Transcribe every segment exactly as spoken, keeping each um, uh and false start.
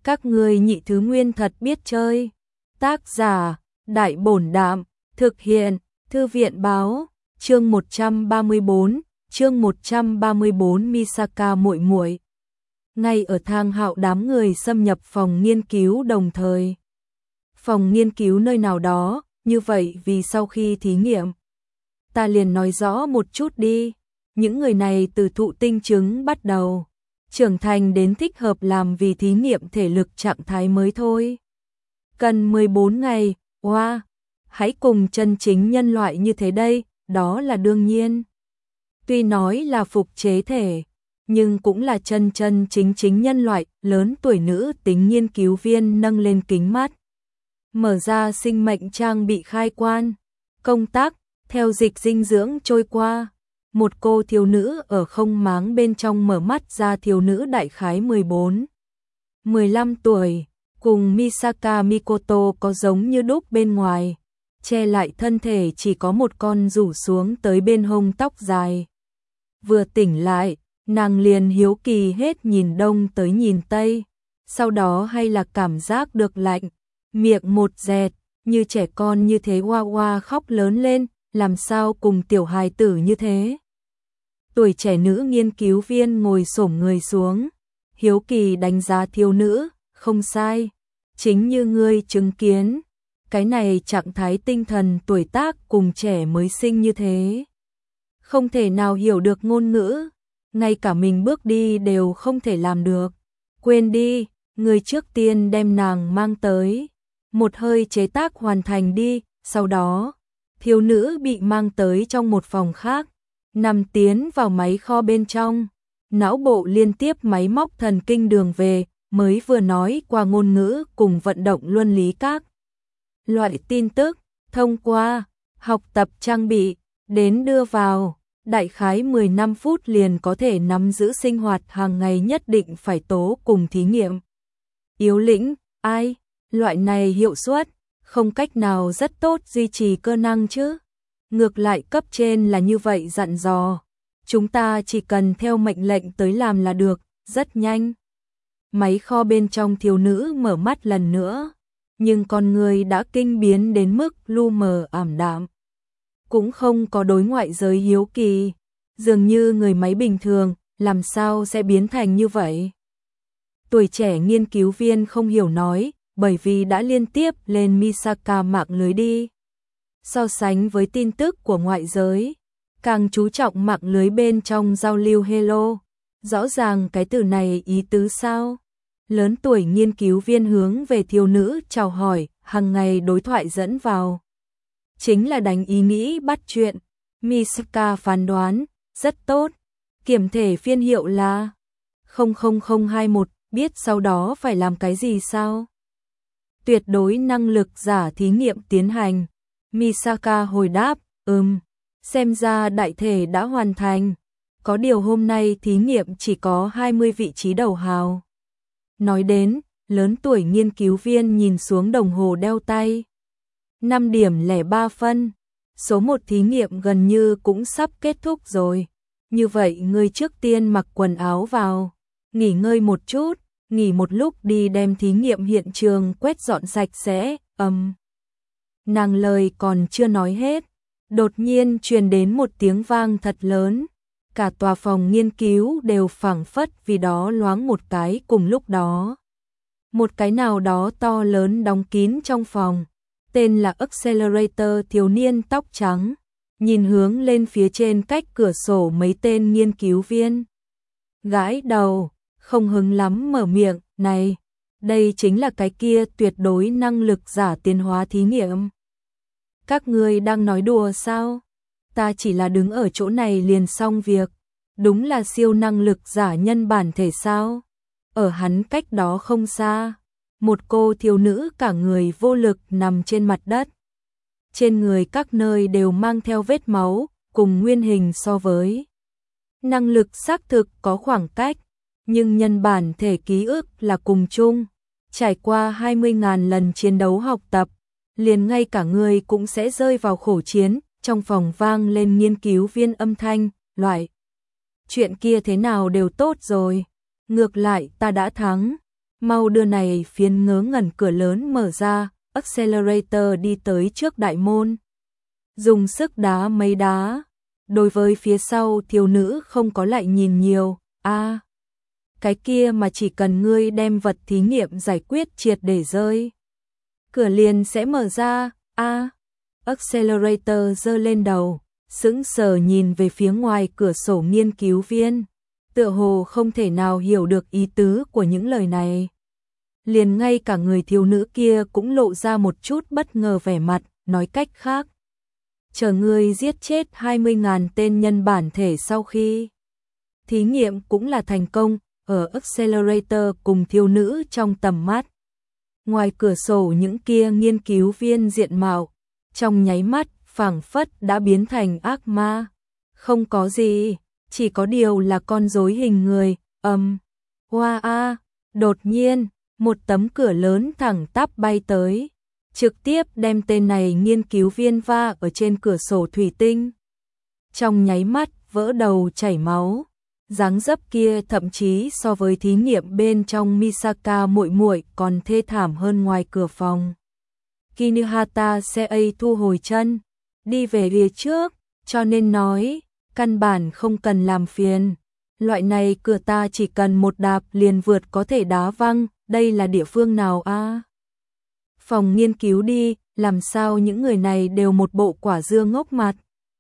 Các ngươi nhị thứ nguyên thật biết chơi. Tác giả, Đại Bổn Đạm, thực hiện, Thư viện Báo, chương một trăm ba mươi bốn, chương một trăm ba mươi bốn Misaka muội muội. Ngay ở Thang Hạo đám người xâm nhập phòng nghiên cứu đồng thời. Phòng nghiên cứu nơi nào đó, như vậy vì sau khi thí nghiệm. Ta liền nói rõ một chút đi, những người này từ thụ tinh trứng bắt đầu, trưởng thành đến thích hợp làm vì thí nghiệm thể lực trạng thái mới thôi. Cần mười bốn ngày, wow, hãy cùng chân chính nhân loại như thế đây, đó là đương nhiên. Tuy nói là phục chế thể, nhưng cũng là chân chân chính chính nhân loại, lớn tuổi nữ tính nghiên cứu viên nâng lên kính mắt. Mở ra sinh mệnh trang bị khai quan, công tác, theo dịch dinh dưỡng trôi qua. Một cô thiếu nữ ở không máng bên trong mở mắt ra, thiếu nữ đại khái mười bốn, mười lăm tuổi, cùng Misaka Mikoto có giống như đúc bên ngoài, che lại thân thể chỉ có một con rủ xuống tới bên hông tóc dài. Vừa tỉnh lại, nàng liền hiếu kỳ hết nhìn đông tới nhìn tây, sau đó hay là cảm giác được lạnh, miệng một dẹt, như trẻ con như thế hoa hoa khóc lớn lên, làm sao cùng tiểu hài tử như thế. Tuổi trẻ nữ nghiên cứu viên ngồi xổm người xuống, hiếu kỳ đánh giá thiếu nữ, không sai, chính như ngươi chứng kiến, cái này trạng thái tinh thần tuổi tác cùng trẻ mới sinh như thế. Không thể nào hiểu được ngôn ngữ, ngay cả mình bước đi đều không thể làm được. Quên đi, người trước tiên đem nàng mang tới, một hơi chế tác hoàn thành đi, sau đó, thiếu nữ bị mang tới trong một phòng khác, nằm tiến vào máy kho bên trong, não bộ liên tiếp máy móc thần kinh đường về, mới vừa nói qua ngôn ngữ cùng vận động luân lý các loại tin tức, thông qua học tập trang bị, đến đưa vào, đại khái mười lăm phút liền có thể nắm giữ sinh hoạt hàng ngày nhất định phải tố cùng thí nghiệm. Yếu lĩnh, ai, loại này hiệu suất, không cách nào rất tốt duy trì cơ năng chứ. Ngược lại cấp trên là như vậy dặn dò, chúng ta chỉ cần theo mệnh lệnh tới làm là được, rất nhanh. Máy kho bên trong thiếu nữ mở mắt lần nữa, nhưng con người đã kinh biến đến mức lu mờ ảm đạm. Cũng không có đối ngoại giới hiếu kỳ, dường như người máy bình thường, làm sao sẽ biến thành như vậy. Tuổi trẻ nghiên cứu viên không hiểu nói, bởi vì đã liên tiếp lên Misaka mạng lưới đi. So sánh với tin tức của ngoại giới, càng chú trọng mạng lưới bên trong giao lưu hello. Rõ ràng cái từ này ý tứ sao? Lớn tuổi nghiên cứu viên hướng về thiếu nữ chào hỏi, hàng ngày đối thoại dẫn vào. Chính là đánh ý nghĩ bắt chuyện. Misaka phán đoán, rất tốt. Kiểm thể phiên hiệu là không không không hai mốt, biết sau đó phải làm cái gì sao? Tuyệt đối năng lực giả thí nghiệm tiến hành. Misaka hồi đáp, ừm, xem ra đại thể đã hoàn thành. Có điều hôm nay thí nghiệm chỉ có hai mươi vị trí đầu hào. Nói đến, lớn tuổi nghiên cứu viên nhìn xuống đồng hồ đeo tay. năm điểm lẻ ba phân. Số một thí nghiệm gần như cũng sắp kết thúc rồi. Như vậy ngươi trước tiên mặc quần áo vào, nghỉ ngơi một chút, nghỉ một lúc đi đem thí nghiệm hiện trường quét dọn sạch sẽ, ầm. Um. Nàng lời còn chưa nói hết, đột nhiên truyền đến một tiếng vang thật lớn, cả tòa phòng nghiên cứu đều phảng phất vì đó loáng một cái cùng lúc đó. Một cái nào đó to lớn đóng kín trong phòng, tên là Accelerator, thiếu niên tóc trắng, nhìn hướng lên phía trên cách cửa sổ mấy tên nghiên cứu viên. Gãi đầu, không hứng lắm mở miệng, này, đây chính là cái kia tuyệt đối năng lực giả tiến hóa thí nghiệm. Các ngươi đang nói đùa sao? Ta chỉ là đứng ở chỗ này liền xong việc. Đúng là siêu năng lực giả nhân bản thể sao? Ở hắn cách đó không xa, một cô thiếu nữ cả người vô lực nằm trên mặt đất. Trên người các nơi đều mang theo vết máu, cùng nguyên hình so với. Năng lực xác thực có khoảng cách, nhưng nhân bản thể ký ức là cùng chung. Trải qua hai mươi nghìn lần chiến đấu học tập, liền ngay cả người cũng sẽ rơi vào khổ chiến. Trong phòng vang lên nghiên cứu viên âm thanh, loại. Chuyện kia thế nào đều tốt rồi. Ngược lại ta đã thắng. mau đưa này phiến ngớ ngẩn cửa lớn mở ra, Accelerator đi tới trước đại môn. Dùng sức đá mấy đá. Đối với phía sau thiếu nữ không có lại nhìn nhiều, a à, cái kia mà chỉ cần ngươi đem vật thí nghiệm giải quyết triệt để rơi. Cửa liền sẽ mở ra, a à, Accelerator giơ lên đầu, sững sờ nhìn về phía ngoài cửa sổ nghiên cứu viên, tựa hồ không thể nào hiểu được ý tứ của những lời này. Liền ngay cả người thiếu nữ kia cũng lộ ra một chút bất ngờ vẻ mặt, nói cách khác. Chờ ngươi giết chết hai mươi nghìn tên nhân bản thể sau khi thí nghiệm cũng là thành công, ở Accelerator cùng thiếu nữ trong tầm mắt. Ngoài cửa sổ những kia nghiên cứu viên diện mạo, trong nháy mắt phảng phất đã biến thành ác ma. Không có gì, chỉ có điều là con rối hình người, ầm. Hoa a, đột nhiên, một tấm cửa lớn thẳng tắp bay tới, trực tiếp đem tên này nghiên cứu viên va ở trên cửa sổ thủy tinh. Trong nháy mắt vỡ đầu chảy máu, dáng dấp kia thậm chí so với thí nghiệm bên trong Misaka muội muội còn thê thảm hơn ngoài cửa phòng. Kinuhata Sei thu hồi chân, đi về phía trước, cho nên nói, căn bản không cần làm phiền. Loại này cửa ta chỉ cần một đạp liền vượt có thể đá văng, đây là địa phương nào a? À? Phòng nghiên cứu đi, làm sao những người này đều một bộ quả dưa ngốc mặt.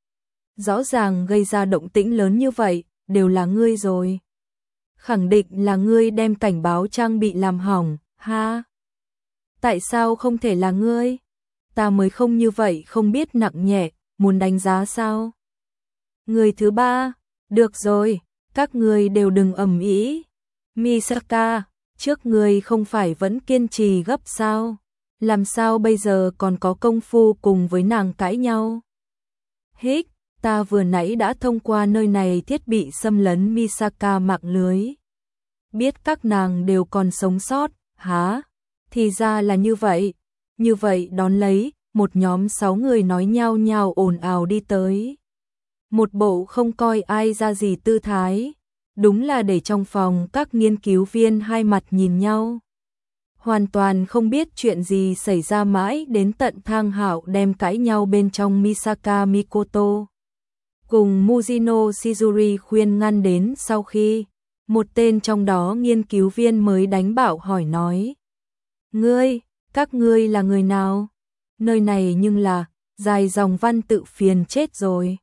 Rõ ràng gây ra động tĩnh lớn như vậy, đều là ngươi rồi. Khẳng định là ngươi đem cảnh báo trang bị làm hỏng, ha? Tại sao không thể là ngươi? Ta mới không như vậy, không biết nặng nhẹ, muốn đánh giá sao? Người thứ ba, được rồi, các ngươi đều đừng ầm ĩ. Misaka, trước ngươi không phải vẫn kiên trì gấp sao? Làm sao bây giờ còn có công phu cùng với nàng cãi nhau? Hích, ta vừa nãy đã thông qua nơi này thiết bị xâm lấn Misaka mạng lưới. Biết các nàng đều còn sống sót, hả? Thì ra là như vậy. Như vậy đón lấy, một nhóm sáu người nói nhau nhau ồn ào đi tới. Một bộ không coi ai ra gì tư thái. Đúng là để trong phòng các nghiên cứu viên hai mặt nhìn nhau. Hoàn toàn không biết chuyện gì xảy ra mãi đến tận Thang Hạo đem cãi nhau bên trong Misaka Mikoto. Cùng Mujino Shizuri khuyên ngăn đến sau khi, một tên trong đó nghiên cứu viên mới đánh bảo hỏi nói. Ngươi, các ngươi là người nào? Nơi này nhưng là, dài dòng văn tự phiền chết rồi.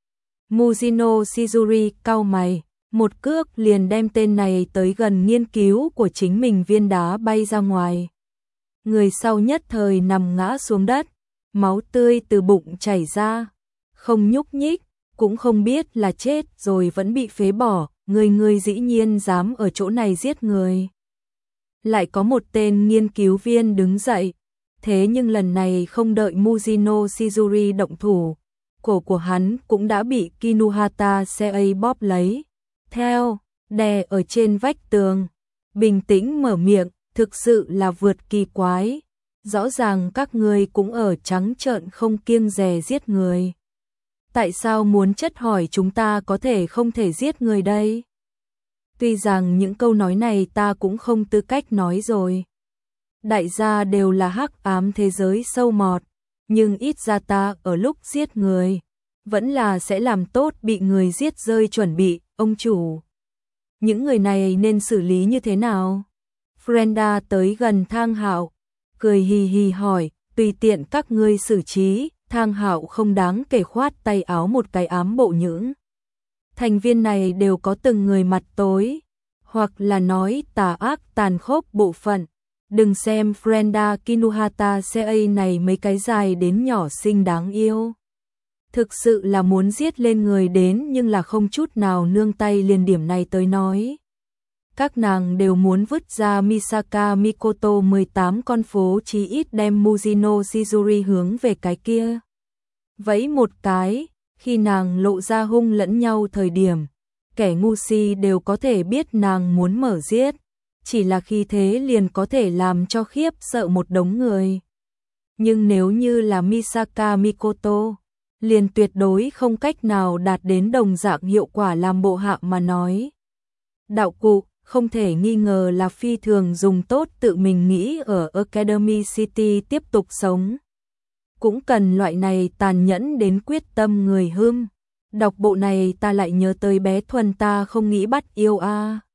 Mujino Shizuri cau mày, một cước liền đem tên này tới gần nghiên cứu của chính mình viên đá bay ra ngoài. Người sau nhất thời nằm ngã xuống đất, máu tươi từ bụng chảy ra, không nhúc nhích, cũng không biết là chết rồi vẫn bị phế bỏ, người người dĩ nhiên dám ở chỗ này giết người. Lại có một tên nghiên cứu viên đứng dậy, thế nhưng lần này không đợi Mujino Shizuri động thủ, cổ của hắn cũng đã bị Kinuhata Sei bóp lấy. Theo, đè ở trên vách tường, bình tĩnh mở miệng, thực sự là vượt kỳ quái. Rõ ràng các ngươi cũng ở trắng trợn không kiêng dè giết người. Tại sao muốn chất hỏi chúng ta có thể không thể giết người đây? Tuy rằng những câu nói này ta cũng không tư cách nói rồi. Đại gia đều là hắc ám thế giới sâu mọt, nhưng ít ra ta ở lúc giết người, vẫn là sẽ làm tốt bị người giết rơi chuẩn bị, ông chủ. Những người này nên xử lý như thế nào? Frenda tới gần Thang Hạo, cười hì hì hỏi, tùy tiện các ngươi xử trí. Thang Hạo không đáng kể khoát tay áo một cái ám bộ những. Thành viên này đều có từng người mặt tối, hoặc là nói tà ác tàn khốc bộ phận. Đừng xem Frenda Kinuhata Sei này mấy cái dài đến nhỏ xinh đáng yêu. Thực sự là muốn giết lên người đến nhưng là không chút nào nương tay liền điểm này tới nói. Các nàng đều muốn vứt ra Misaka Mikoto mười tám con phố chí ít đem Mujino Shizuri hướng về cái kia. Vẫy một cái, khi nàng lộ ra hung lẫn nhau thời điểm, kẻ ngu si đều có thể biết nàng muốn mở giết, chỉ là khi thế liền có thể làm cho khiếp sợ một đống người. Nhưng nếu như là Misaka Mikoto, liền tuyệt đối không cách nào đạt đến đồng dạng hiệu quả làm bộ hạ mà nói. Đạo cụ, không thể nghi ngờ là phi thường dùng tốt, tự mình nghĩ ở Academy City tiếp tục sống. Cũng cần loại này tàn nhẫn đến quyết tâm người hưm. Đọc bộ này ta lại nhớ tới bé Thuần ta không nghĩ bắt yêu a.